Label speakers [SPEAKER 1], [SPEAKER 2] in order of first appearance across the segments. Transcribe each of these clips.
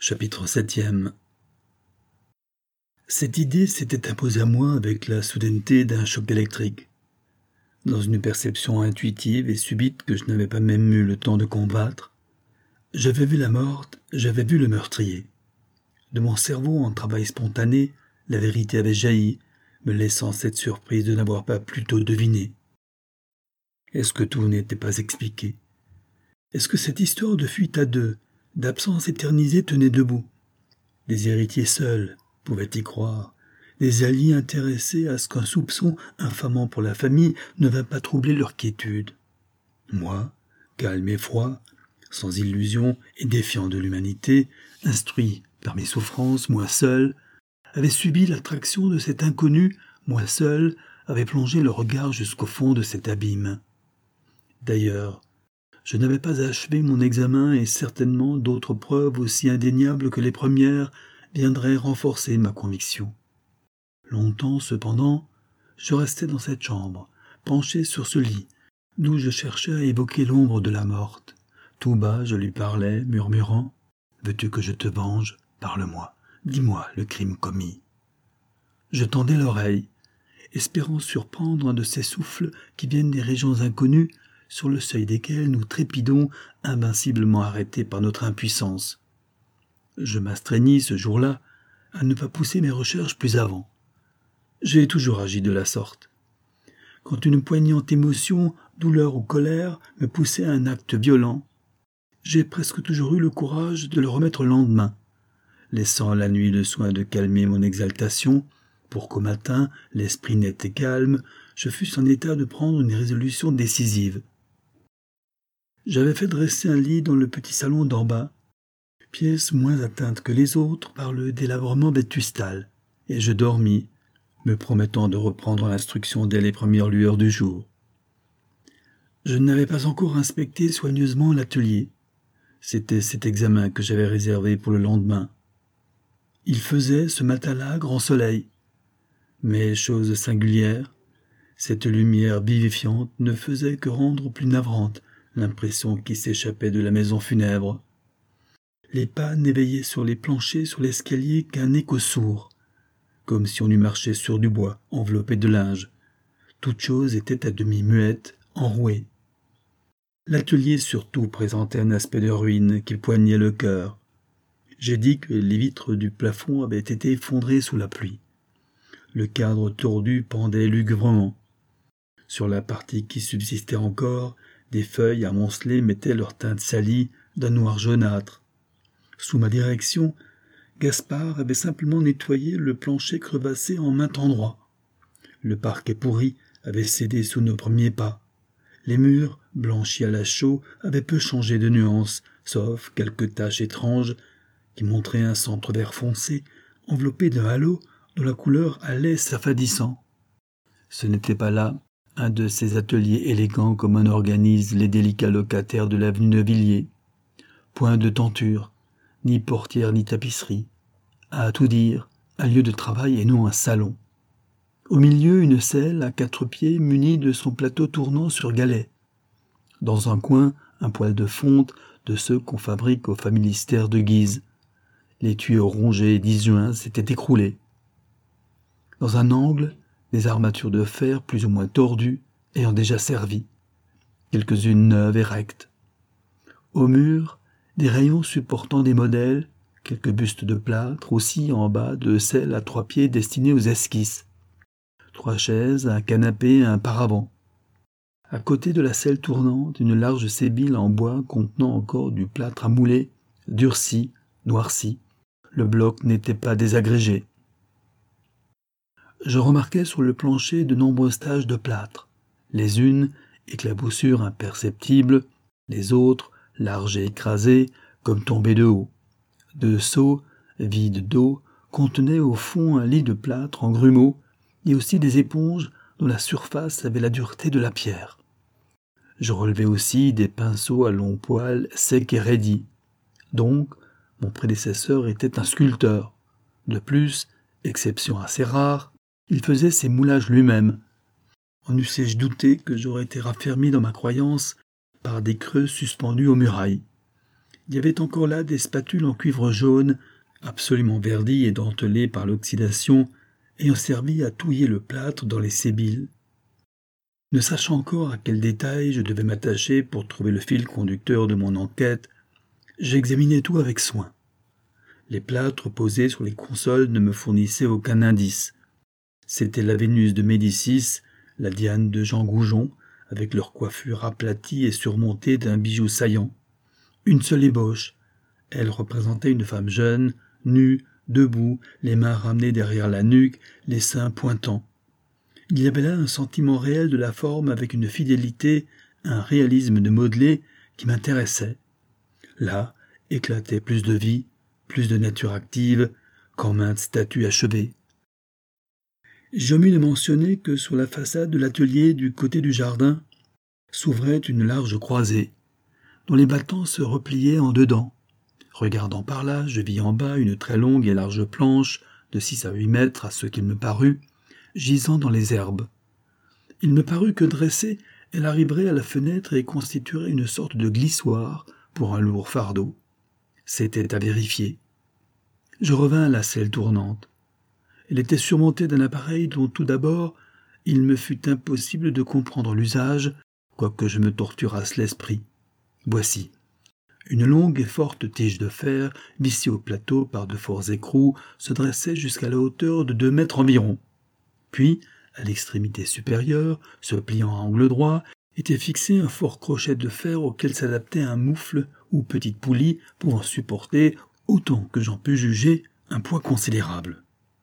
[SPEAKER 1] Chapitre 7e. Cette idée s'était imposée à moi avec la soudaineté d'un choc électrique. Dans une perception intuitive et subite que je n'avais pas même eu le temps de combattre, j'avais vu la morte, j'avais vu le meurtrier. De mon cerveau en travail spontané, la vérité avait jailli, me laissant cette surprise de n'avoir pas plus tôt deviné. Est-ce que tout n'était pas expliqué? Est-ce que cette histoire de fuite à deux, d'absence éternisée tenait debout? Les héritiers seuls pouvaient y croire, des alliés intéressés à ce qu'un soupçon infamant pour la famille ne vint pas troubler leur quiétude. Moi, calme et froid, sans illusion et défiant de l'humanité, instruit par mes souffrances, moi seul, avais subi l'attraction de cet inconnu, moi seul, avait plongé le regard jusqu'au fond de cet abîme. D'ailleurs, je n'avais pas achevé mon examen et certainement d'autres preuves aussi indéniables que les premières viendraient renforcer ma conviction. Longtemps, cependant, je restais dans cette chambre, penché sur ce lit, d'où je cherchais à évoquer l'ombre de la morte. Tout bas, je lui parlais, murmurant « Veux-tu que je te venge? Parle-moi, dis-moi le crime commis. » Je tendais l'oreille, espérant surprendre un de ces souffles qui viennent des régions inconnues, sur le seuil desquels nous trépidons, invinciblement arrêtés par notre impuissance. Je m'astreignis ce jour-là à ne pas pousser mes recherches plus avant. J'ai toujours agi de la sorte. Quand une poignante émotion, douleur ou colère me poussait à un acte violent, j'ai presque toujours eu le courage de le remettre le lendemain, laissant à la nuit le soin de calmer mon exaltation, pour qu'au matin, l'esprit net et calme, je fusse en état de prendre une résolution décisive. J'avais fait dresser un lit dans le petit salon d'en bas, pièce moins atteinte que les autres par le délabrement vétustal, et je dormis, me promettant de reprendre l'instruction dès les premières lueurs du jour. Je n'avais pas encore inspecté soigneusement l'atelier. C'était cet examen que j'avais réservé pour le lendemain. Il faisait, ce matin-là, grand soleil. Mais, chose singulière, cette lumière vivifiante ne faisait que rendre plus navrante l'impression qui s'échappait de la maison funèbre. Les pas n'éveillaient sur les planchers, sur l'escalier, qu'un écho sourd, comme si on eût marché sur du bois, enveloppé de linge. Toute chose était à demi muette, enrouée. L'atelier surtout présentait un aspect de ruine qui poignait le cœur. J'ai dit que les vitres du plafond avaient été effondrées sous la pluie. Le cadre tordu pendait lugubrement. Sur la partie qui subsistait encore, des feuilles amoncelées mettaient leur teinte salie d'un noir jaunâtre. Sous ma direction, Gaspard avait simplement nettoyé le plancher crevassé en maint endroit. Le parquet pourri avait cédé sous nos premiers pas. Les murs, blanchis à la chaux, avaient peu changé de nuance, sauf quelques taches étranges qui montraient un centre vert foncé, enveloppé d'un halo dont la couleur allait s'affadissant. Ce n'était pas là un de ces ateliers élégants comme on organise les délicats locataires de l'avenue de Villiers. Point de tenture, ni portière ni tapisserie. À tout dire, un lieu de travail et non un salon. Au milieu, une selle à 4 pieds munie de son plateau tournant sur galets. Dans un coin, un poêle de fonte de ceux qu'on fabrique au familistère de Guise. Les tuyaux rongés et disjoints s'étaient écroulés. Dans un angle, des armatures de fer plus ou moins tordues ayant déjà servi, quelques-unes neuves et rectes. Au mur, des rayons supportant des modèles, quelques bustes de plâtre, aussi en bas de selles à 3 pieds destinées aux esquisses. 3 chaises, un canapé, un paravent. À côté de la selle tournante, une large sébile en bois contenant encore du plâtre à mouler, durci, noirci. Le bloc n'était pas désagrégé. Je remarquais sur le plancher de nombreuses taches de plâtre, les unes éclaboussures imperceptibles, les autres larges et écrasées, comme tombées de haut. 2 seaux, vides d'eau, contenaient au fond un lit de plâtre en grumeaux et aussi des éponges dont la surface avait la dureté de la pierre. Je relevais aussi des pinceaux à long poil secs et raidis. Donc, mon prédécesseur était un sculpteur. De plus, exception assez rare, il faisait ses moulages lui-même. En eussé-je douté que j'aurais été raffermi dans ma croyance par des creux suspendus aux murailles. Il y avait encore là des spatules en cuivre jaune, absolument verdies et dentelées par l'oxydation, ayant servi à touiller le plâtre dans les sébiles. Ne sachant encore à quel détail je devais m'attacher pour trouver le fil conducteur de mon enquête, j'examinais tout avec soin. Les plâtres posés sur les consoles ne me fournissaient aucun indice. C'était la Vénus de Médicis, la Diane de Jean Goujon, avec leur coiffure aplatie et surmontée d'un bijou saillant. Une seule ébauche. Elle représentait une femme jeune, nue, debout, les mains ramenées derrière la nuque, les seins pointants. Il y avait là un sentiment réel de la forme avec une fidélité, un réalisme de modelé qui m'intéressait. Là éclatait plus de vie, plus de nature active qu'en maintes statues achevées. J'ai omis de mentionner que sur la façade de l'atelier du côté du jardin s'ouvrait une large croisée, dont les battants se repliaient en dedans. Regardant par là, je vis en bas une très longue et large planche, de 6 à 8 mètres à ce qu'il me parut, gisant dans les herbes. Il me parut que dressée, elle arriverait à la fenêtre et constituerait une sorte de glissoire pour un lourd fardeau. C'était à vérifier. Je revins à la selle tournante. Elle était surmontée d'un appareil dont tout d'abord il me fut impossible de comprendre l'usage, quoique je me torturasse l'esprit. Voici. Une longue et forte tige de fer, vissée au plateau par de forts écrous, se dressait jusqu'à la hauteur de 2 mètres environ. Puis, à l'extrémité supérieure, se pliant à angle droit, était fixé un fort crochet de fer auquel s'adaptait un moufle ou petite poulie pouvant supporter, autant que j'en pus juger, un poids considérable.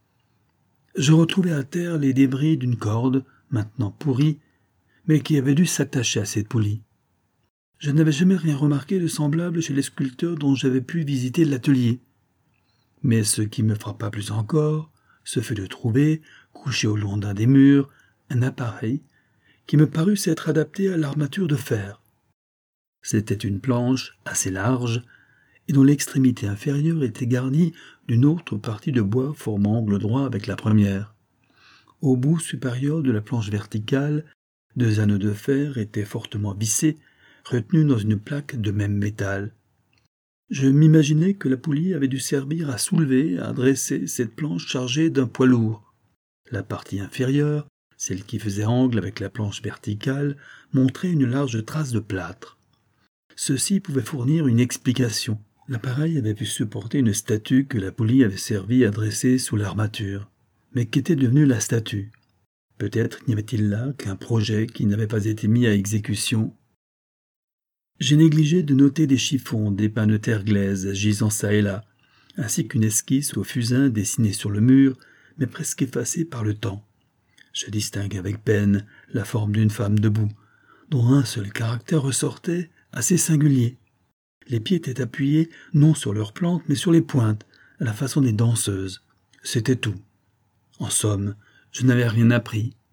[SPEAKER 1] Je retrouvai à terre les débris d'une corde, maintenant pourrie, mais qui avait dû s'attacher à cette poulie. Je n'avais jamais rien remarqué de semblable chez les sculpteurs dont j'avais pu visiter l'atelier. Mais ce qui me frappa plus encore, ce fut de trouver, couché au long d'un des murs, un appareil qui me parut s'être adapté à l'armature de fer. C'était une planche assez large et dont l'extrémité inférieure était garnie d'une autre partie de bois formant angle droit avec la première. Au bout supérieur de la planche verticale, 2 anneaux de fer étaient fortement vissés, retenus dans une plaque de même métal. Je m'imaginais que la poulie avait dû servir à soulever, à dresser cette planche chargée d'un poids lourd. La partie inférieure, celle qui faisait angle avec la planche verticale, montrait une large trace de plâtre. Ceci pouvait fournir une explication. L'appareil avait pu supporter une statue que la poulie avait servi à dresser sous l'armature. Mais qu'était devenue la statue? Peut-être n'y avait-il là qu'un projet qui n'avait pas été mis à exécution. J'ai négligé de noter des chiffons, des pains de terre glaise gisant çà et là, ainsi qu'une esquisse au fusain dessinée sur le mur, mais presque effacée par le temps. Je distingue avec peine la forme d'une femme debout, dont un seul caractère ressortait, assez singulier. Les pieds étaient appuyés non sur leurs plantes, mais sur les pointes, à la façon des danseuses. C'était tout. En somme, je n'avais rien appris,